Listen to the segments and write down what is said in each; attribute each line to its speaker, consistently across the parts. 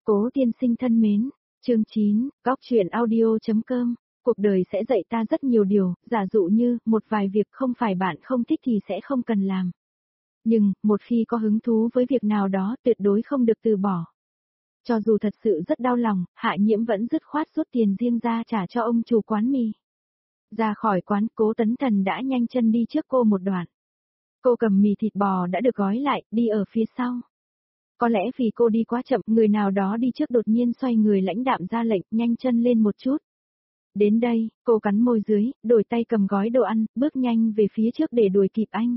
Speaker 1: Cố tiên sinh thân mến, chương 9, góc truyện audio.com, cuộc đời sẽ dạy ta rất nhiều điều, giả dụ như, một vài việc không phải bạn không thích thì sẽ không cần làm. Nhưng, một khi có hứng thú với việc nào đó tuyệt đối không được từ bỏ. Cho dù thật sự rất đau lòng, Hạ Nhiễm vẫn dứt khoát rút tiền riêng ra trả cho ông chủ quán mì. Ra khỏi quán, Cố Tấn Thần đã nhanh chân đi trước cô một đoạn. Cô cầm mì thịt bò đã được gói lại, đi ở phía sau. Có lẽ vì cô đi quá chậm, người nào đó đi trước đột nhiên xoay người lãnh đạm ra lệnh, nhanh chân lên một chút. Đến đây, cô cắn môi dưới, đổi tay cầm gói đồ ăn, bước nhanh về phía trước để đuổi kịp anh.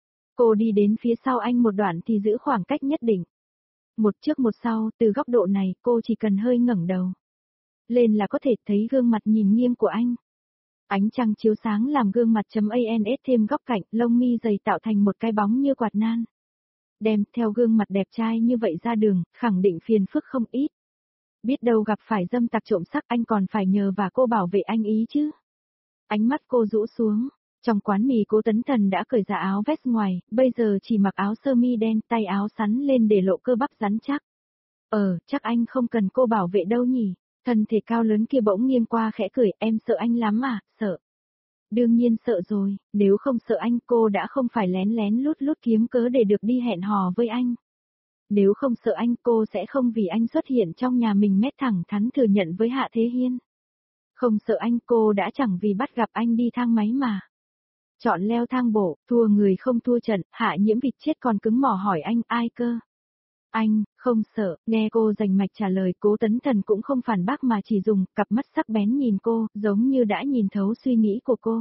Speaker 1: Cô đi đến phía sau anh một đoạn thì giữ khoảng cách nhất định. Một trước một sau, từ góc độ này, cô chỉ cần hơi ngẩng đầu lên là có thể thấy gương mặt nhìn nghiêng của anh. Ánh trăng chiếu sáng làm gương mặt ans thêm góc cạnh, lông mi dày tạo thành một cái bóng như quạt nan. Đem theo gương mặt đẹp trai như vậy ra đường, khẳng định phiền phức không ít. Biết đâu gặp phải dâm tặc trộm sắc, anh còn phải nhờ và cô bảo vệ anh ý chứ. Ánh mắt cô rũ xuống, trong quán mì Cố Tấn Thần đã cởi ra áo vest ngoài, bây giờ chỉ mặc áo sơ mi đen, tay áo sắn lên để lộ cơ bắp rắn chắc. Chắc anh không cần cô bảo vệ đâu nhỉ. Thân thể cao lớn kia bỗng nghiêng qua khẽ cười, em sợ anh lắm à, sợ. Đương nhiên sợ rồi, nếu không sợ anh cô đã không phải lén lén lút lút kiếm cớ để được đi hẹn hò với anh. Nếu không sợ anh cô sẽ không vì anh xuất hiện trong nhà mình mét thẳng thắn thừa nhận với Hạ Thế Hiên. Không sợ anh cô đã chẳng vì bắt gặp anh đi thang máy mà. Chọn leo thang bộ, thua người không thua trận, Hạ Nhiễm vịt chết còn cứng mỏ hỏi anh ai cơ. Anh, không sợ, nghe cô rành mạch trả lời Cố Tấn Thần cũng không phản bác mà chỉ dùng cặp mắt sắc bén nhìn cô, giống như đã nhìn thấu suy nghĩ của cô.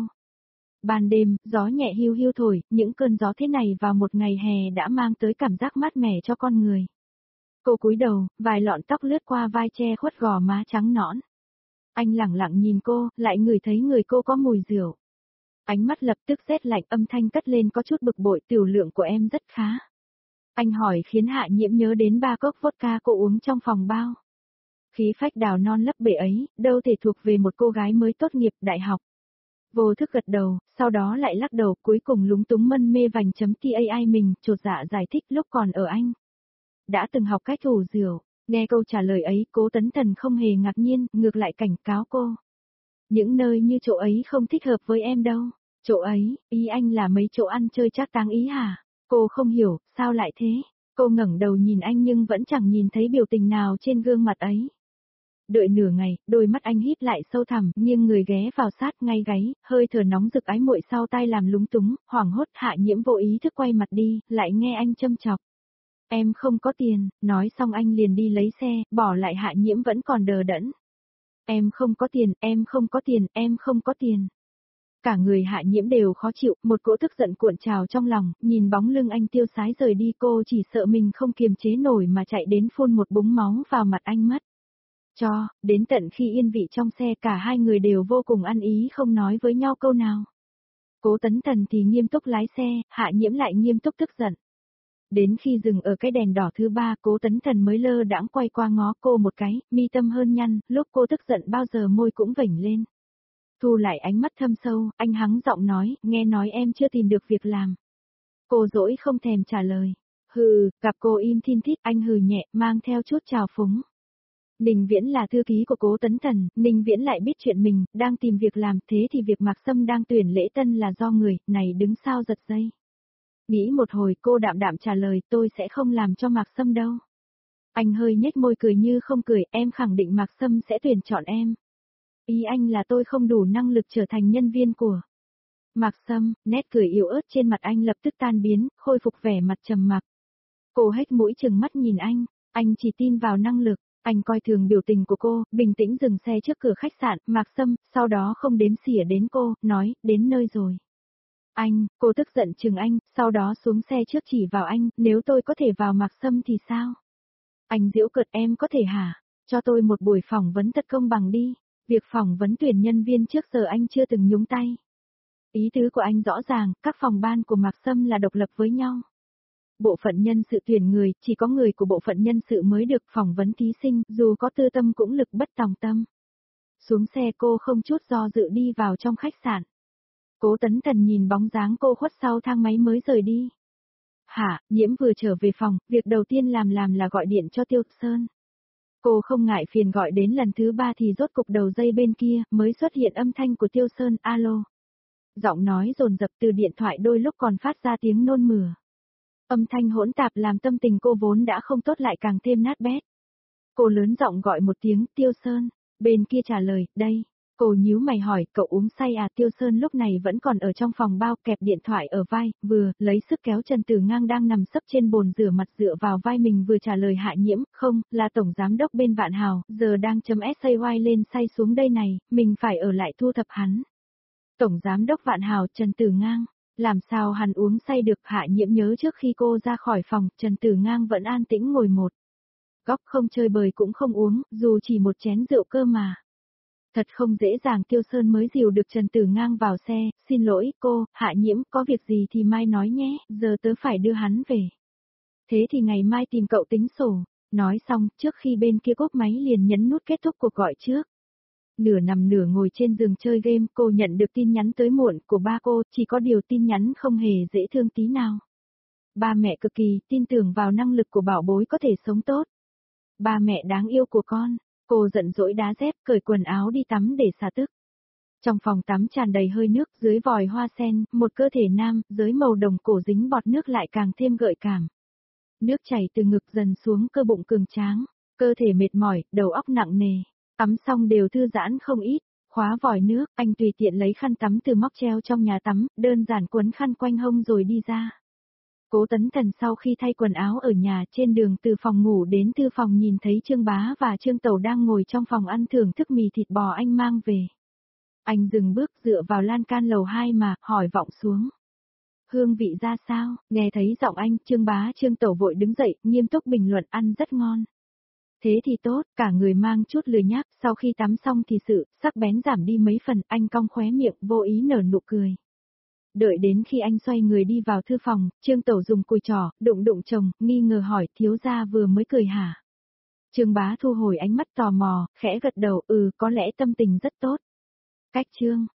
Speaker 1: Ban đêm, gió nhẹ hiu hiu thổi, những cơn gió thế này vào một ngày hè đã mang tới cảm giác mát mẻ cho con người. Cô cúi đầu, vài lọn tóc lướt qua vai che khuất gò má trắng nõn. Anh lẳng lặng nhìn cô, lại ngửi thấy người cô có mùi rượu. Ánh mắt lập tức rét lạnh, âm thanh cất lên có chút bực bội, tiểu lượng của em rất khá. Anh hỏi khiến Hạ Nhiễm nhớ đến 3 cốc vodka cô uống trong phòng bao. Khí phách đào non lấp bể ấy, đâu thể thuộc về một cô gái mới tốt nghiệp đại học. Vô thức gật đầu, sau đó lại lắc đầu, cuối cùng lúng túng mân mê vành chấm TAI mình, chột dạ giải thích lúc còn ở Anh. Đã từng học cách ủ rượu, nghe câu trả lời ấy Cố Tấn Thần không hề ngạc nhiên, ngược lại cảnh cáo cô. Những nơi như chỗ ấy không thích hợp với em đâu. Chỗ ấy, ý anh là mấy chỗ ăn chơi trác táng ý hả? Cô không hiểu, sao lại thế? Cô ngẩng đầu nhìn anh nhưng vẫn chẳng nhìn thấy biểu tình nào trên gương mặt ấy. Đợi nửa ngày, đôi mắt anh híp lại sâu thẳm, nghiêng người ghé vào sát ngay gáy, hơi thở nóng rực ái muội sau tai làm lúng túng, hoảng hốt. Hạ Nhiễm vô ý thức quay mặt đi, lại nghe anh châm chọc. Em không có tiền, nói xong anh liền đi lấy xe, bỏ lại Hạ Nhiễm vẫn còn đờ đẫn. Em không có tiền, em không có tiền, em không có tiền. Cả người Hạ Nhiễm đều khó chịu, một cỗ tức giận cuộn trào trong lòng, nhìn bóng lưng anh tiêu sái rời đi cô chỉ sợ mình không kiềm chế nổi mà chạy đến phun một búng máu vào mặt anh mất. Đến tận khi yên vị trong xe cả hai người đều vô cùng ăn ý không nói với nhau câu nào. Cố Tấn Thần thì nghiêm túc lái xe, Hạ Nhiễm lại nghiêm túc tức giận. Đến khi dừng ở cái đèn đỏ thứ 3 Cố Tấn Thần mới lơ đãng quay qua ngó cô một cái, mi tâm hơn nhăn, lúc cô tức giận bao giờ môi cũng vểnh lên. Thu lại ánh mắt thâm sâu, anh hắng giọng nói, nghe nói em chưa tìm được việc làm. Cô dỗi không thèm trả lời. Hừ, gặp cô im thin thít, anh hừ nhẹ, mang theo chút trào phúng. Ninh Viễn là thư ký của Cố Tấn Thần, Ninh Viễn lại biết chuyện mình, đang tìm việc làm, thế thì việc Mạc Sâm đang tuyển lễ tân là do người, này đứng sao giật dây. Nghĩ một hồi cô đạm đạm trả lời, tôi sẽ không làm cho Mạc Sâm đâu. Anh hơi nhếch môi cười như không cười, em khẳng định Mạc Sâm sẽ tuyển chọn em. Ý anh là tôi không đủ năng lực trở thành nhân viên của Mạc Sâm. Nét cười yếu ớt trên mặt anh lập tức tan biến, khôi phục vẻ mặt trầm mặc. Cô hếch mũi trừng mắt nhìn anh chỉ tin vào năng lực. Anh coi thường biểu tình của cô, bình tĩnh dừng xe trước cửa khách sạn, Mạc Sâm, sau đó không đếm xỉa đến cô, nói, đến nơi rồi. Cô tức giận chừng anh, sau đó xuống xe trước chỉ vào anh, nếu tôi có thể vào Mạc Sâm thì sao? Anh giễu cợt, em có thể hả? Cho tôi một buổi phỏng vấn thật công bằng đi. Việc phỏng vấn tuyển nhân viên trước giờ anh chưa từng nhúng tay. Ý tứ của anh rõ ràng, các phòng ban của Mạc Sâm là độc lập với nhau. Bộ phận nhân sự tuyển người, chỉ có người của bộ phận nhân sự mới được phỏng vấn thí sinh, dù có tư tâm cũng lực bất tòng tâm. Xuống xe cô không chút do dự đi vào trong khách sạn. Cố Tấn Thần nhìn bóng dáng cô khuất sau thang máy mới rời đi. Nhiễm vừa trở về phòng, việc đầu tiên làm là gọi điện cho Tiêu Sơn. Cô không ngại phiền gọi đến lần thứ 3 thì rốt cục đầu dây bên kia mới xuất hiện âm thanh của Tiêu Sơn, alo. Giọng nói dồn dập từ điện thoại đôi lúc còn phát ra tiếng nôn mửa. Âm thanh hỗn tạp làm tâm tình cô vốn đã không tốt lại càng thêm nát bét. Cô lớn giọng gọi một tiếng, Tiêu Sơn. Bên kia trả lời, đây. Cô nhíu mày hỏi, cậu uống say à? Tiêu Sơn lúc này vẫn còn ở trong phòng bao, kẹp điện thoại ở vai, vừa lấy sức kéo Trần Tử Ngang đang nằm sấp trên bồn rửa mặt dựa vào vai mình, vừa trả lời Hạ Nhiễm, không, là tổng giám đốc bên Vạn Hào, giờ đang chấm SAY lên say xuống đây này, mình phải ở lại thu thập hắn. Tổng giám đốc Vạn Hào, Trần Tử Ngang, làm sao hắn uống say được? Hạ Nhiễm nhớ trước khi cô ra khỏi phòng, Trần Tử Ngang vẫn an tĩnh ngồi một góc, không chơi bời cũng không uống, dù chỉ một chén rượu cơ mà. Thật không dễ dàng. Tiêu Sơn mới dìu được Trần Tử Ngang vào xe, xin lỗi cô, Hạ Nhiễm, có việc gì thì mai nói nhé, giờ tớ phải đưa hắn về. Thế thì ngày mai tìm cậu tính sổ. Nói xong, trước khi bên kia cúp máy liền nhấn nút kết thúc cuộc gọi trước. Nửa nằm nửa ngồi trên giường chơi game, cô nhận được tin nhắn tới muộn của ba cô, chỉ có điều tin nhắn không hề dễ thương tí nào. Ba mẹ cực kỳ tin tưởng vào năng lực của bảo bối có thể sống tốt. Ba mẹ đáng yêu của con. Cô giận dỗi đá dép, cởi quần áo đi tắm để xả tức. Trong phòng tắm tràn đầy hơi nước, dưới vòi hoa sen, một cơ thể nam, dưới màu đồng cổ dính bọt nước lại càng thêm gợi cảm. Nước chảy từ ngực dần xuống cơ bụng cường tráng, cơ thể mệt mỏi, đầu óc nặng nề. Tắm xong đều thư giãn không ít, khóa vòi nước, anh tùy tiện lấy khăn tắm từ móc treo trong nhà tắm, đơn giản quấn khăn quanh hông rồi đi ra. Cố Tấn Thần sau khi thay quần áo ở nhà, trên đường từ phòng ngủ đến thư phòng nhìn thấy Trương Bá và Trương Tẩu đang ngồi trong phòng ăn thưởng thức mì thịt bò anh mang về. Anh dừng bước dựa vào lan can lầu 2 mà, hỏi vọng xuống. Hương vị ra sao? Nghe thấy giọng anh, Trương Bá Trương Tẩu vội đứng dậy, nghiêm túc bình luận, ăn rất ngon. Thế thì tốt, cả người mang chút lười nhác, sau khi tắm xong thì sự sắc bén giảm đi mấy phần, anh cong khóe miệng, vô ý nở nụ cười. Đợi đến khi anh xoay người đi vào thư phòng, Trương Tẩu dùng cùi trỏ, đụng đụng chồng, nghi ngờ hỏi, thiếu gia vừa mới cười hả? Trương Bá thu hồi ánh mắt tò mò, khẽ gật đầu, có lẽ tâm tình rất tốt. Cách Trương